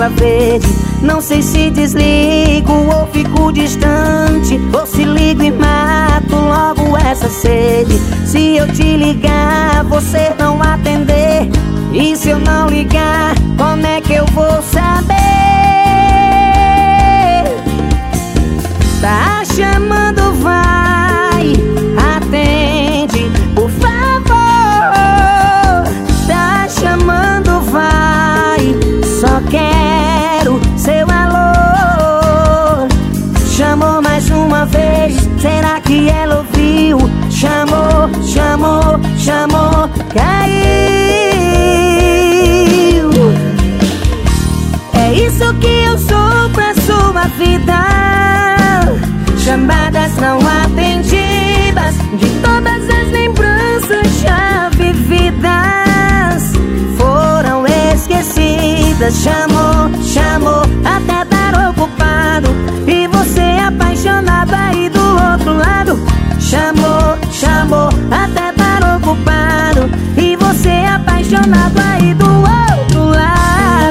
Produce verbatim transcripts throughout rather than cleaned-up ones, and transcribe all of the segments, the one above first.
chuva verde. Não sei se desligo ou fico distante, ou se ligo e mato logo essa sede. Se eu te ligar, você não atender, e se eu não ligar, como é que eu vou saber? Tá chamando, vai, atende, por favor. Tá chamando, vai, só quero seu alô. Chamou mais uma vez, será que ela ouviu? Chamou, chamou, chamou, caiu. É isso que eu sou pra sua vida. Chamadas não atendidas, de todas as lembranças já vividas, foram esquecidas. Chamou, chamou, até dar ocupado, e você apaixonado aí do outro lado. Chamou, chamou, até dar ocupado, e você apaixonado aí do outro lado.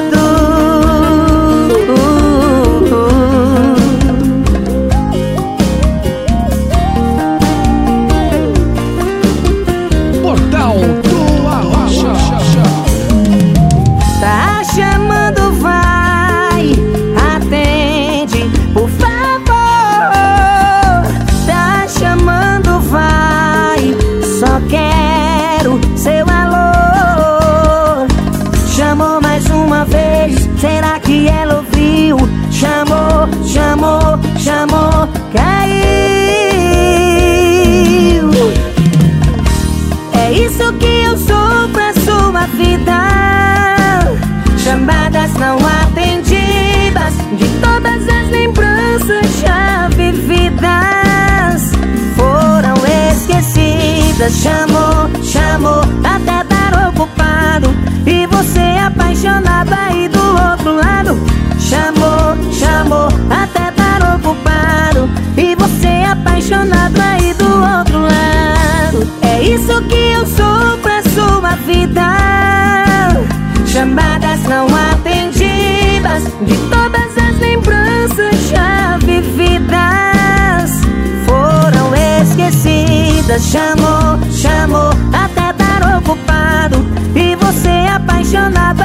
Portal do Arrocha. Tá chamando, vai, atende, por favor. Tá chamando, vai, só quero seu alô. Chamou mais uma vez, será que ela ouviu? Chamou, chamou, chamou, caiu. É isso que eu sou pra sua vida. Chamadas não atendidas, de todas as lembranças já vividas, foram esquecidas. Chamou, chamou, até dar ocupado, e você apaixonado aí do outro lado. Chamou, chamou, até dar ocupado, e você apaixonado aí do outro lado. É isso que eu sou pra sua vida. Chamadas não atendidas, de todas as lembranças já vividas, foram esquecidas. Chamou, chamou, até dar ocupado, e você apaixonado